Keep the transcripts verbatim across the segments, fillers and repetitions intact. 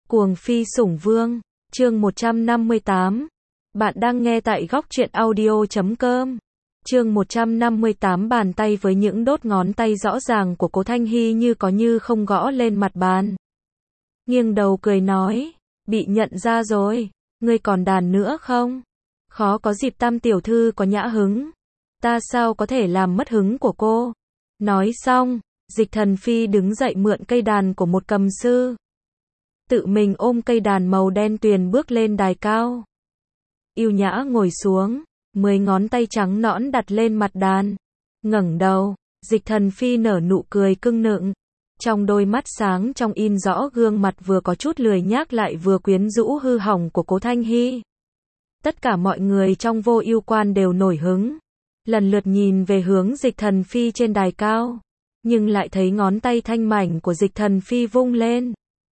Cuồng phi sủng vương, chương một trăm năm mươi tám. Bạn đang nghe tại góc truyện audio chấm com. Chương một trăm năm mươi tám. Bàn tay với những đốt ngón tay rõ ràng của Cố Thanh Hy như có như không gõ lên mặt bàn. Nghiêng đầu cười nói, bị nhận ra rồi, ngươi còn đàn nữa không? Khó có dịp Tam tiểu thư có nhã hứng. Ta sao có thể làm mất hứng của cô? Nói xong, Dịch Thần Phi đứng dậy mượn cây đàn của một cầm sư. Tự mình ôm cây đàn màu đen tuyền bước lên đài cao. Yêu nhã ngồi xuống, mười ngón tay trắng nõn đặt lên mặt đàn. Ngẩng đầu, Dịch Thần Phi nở nụ cười cưng nựng. Trong đôi mắt sáng trong in rõ gương mặt vừa có chút lười nhác lại vừa quyến rũ hư hỏng của Cố Thanh Hy. Tất cả mọi người trong Vô Ưu Quan đều nổi hứng, lần lượt nhìn về hướng Dịch Thần Phi trên đài cao, nhưng lại thấy ngón tay thanh mảnh của Dịch Thần Phi vung lên.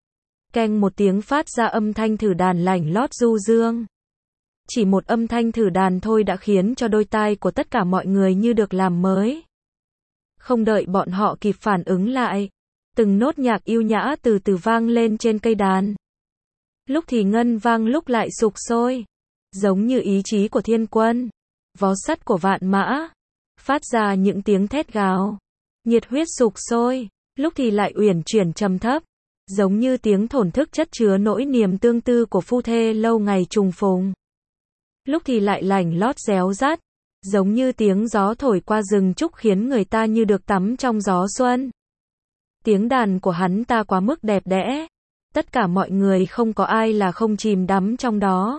Keng một tiếng phát ra âm thanh thử đàn lảnh lót du dương. Chỉ một âm thanh thử đàn thôi đã khiến cho đôi tai của tất cả mọi người như được làm mới. Không đợi bọn họ kịp phản ứng lại, từng nốt nhạc yêu nhã từ từ vang lên trên cây đàn. Lúc thì ngân vang lúc lại sục sôi, giống như ý chí của thiên quân, vó sắt của vạn mã, phát ra những tiếng thét gào, nhiệt huyết sục sôi, lúc thì lại uyển chuyển trầm thấp, giống như tiếng thổn thức chất chứa nỗi niềm tương tư của phu thê lâu ngày trùng phùng. Lúc thì lại lảnh lót réo rắt, giống như tiếng gió thổi qua rừng trúc khiến người ta như được tắm trong gió xuân. Tiếng đàn của hắn ta quá mức đẹp đẽ, tất cả mọi người không có ai là không chìm đắm trong đó.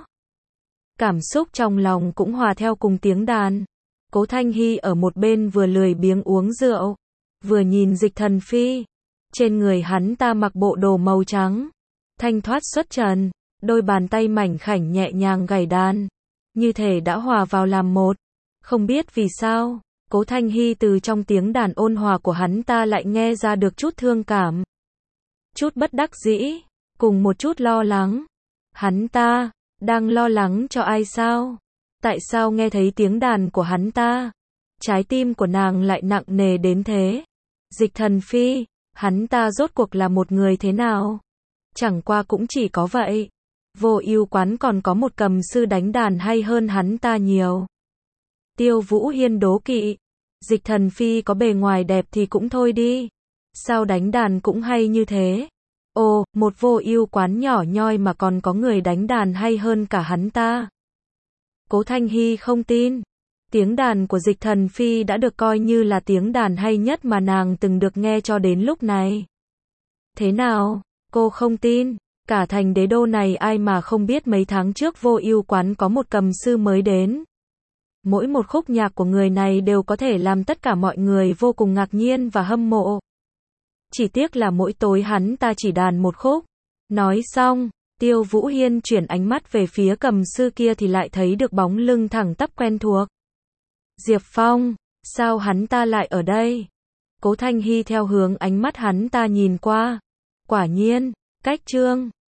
Cảm xúc trong lòng cũng hòa theo cùng tiếng đàn. Cố Thanh Hy ở một bên vừa lười biếng uống rượu, vừa nhìn Dịch Thần Phi. Trên người hắn ta mặc bộ đồ màu trắng, thanh thoát xuất trần, đôi bàn tay mảnh khảnh nhẹ nhàng gảy đàn, như thể đã hòa vào làm một. Không biết vì sao, Cố Thanh Hy từ trong tiếng đàn ôn hòa của hắn ta lại nghe ra được chút thương cảm, chút bất đắc dĩ, cùng một chút lo lắng. Hắn ta đang lo lắng cho ai sao? Tại sao nghe thấy tiếng đàn của hắn ta, trái tim của nàng lại nặng nề đến thế? Dịch Thần Phi, hắn ta rốt cuộc là một người thế nào? Chẳng qua cũng chỉ có vậy. Vô Ưu Quán còn có một cầm sư đánh đàn hay hơn hắn ta nhiều. Tiêu Vũ Hiên đố kỵ. Dịch Thần Phi có bề ngoài đẹp thì cũng thôi đi, sao đánh đàn cũng hay như thế? Ồ, một Vô Ưu Quán nhỏ nhoi mà còn có người đánh đàn hay hơn cả hắn ta. Cố Thanh Hy không tin. Tiếng đàn của Dịch Thần Phi đã được coi như là tiếng đàn hay nhất mà nàng từng được nghe cho đến lúc này. Thế nào, cô không tin? Cả thành đế đô này ai mà không biết mấy tháng trước Vô Ưu Quán có một cầm sư mới đến. Mỗi một khúc nhạc của người này đều có thể làm tất cả mọi người vô cùng ngạc nhiên và hâm mộ. Chỉ tiếc là mỗi tối hắn ta chỉ đàn một khúc. Nói xong, Tiêu Vũ Hiên chuyển ánh mắt về phía cầm sư kia thì lại thấy được bóng lưng thẳng tắp quen thuộc. Diệp Phong, sao hắn ta lại ở đây? Cố Thanh Hy theo hướng ánh mắt hắn ta nhìn qua. Quả nhiên, cách Trương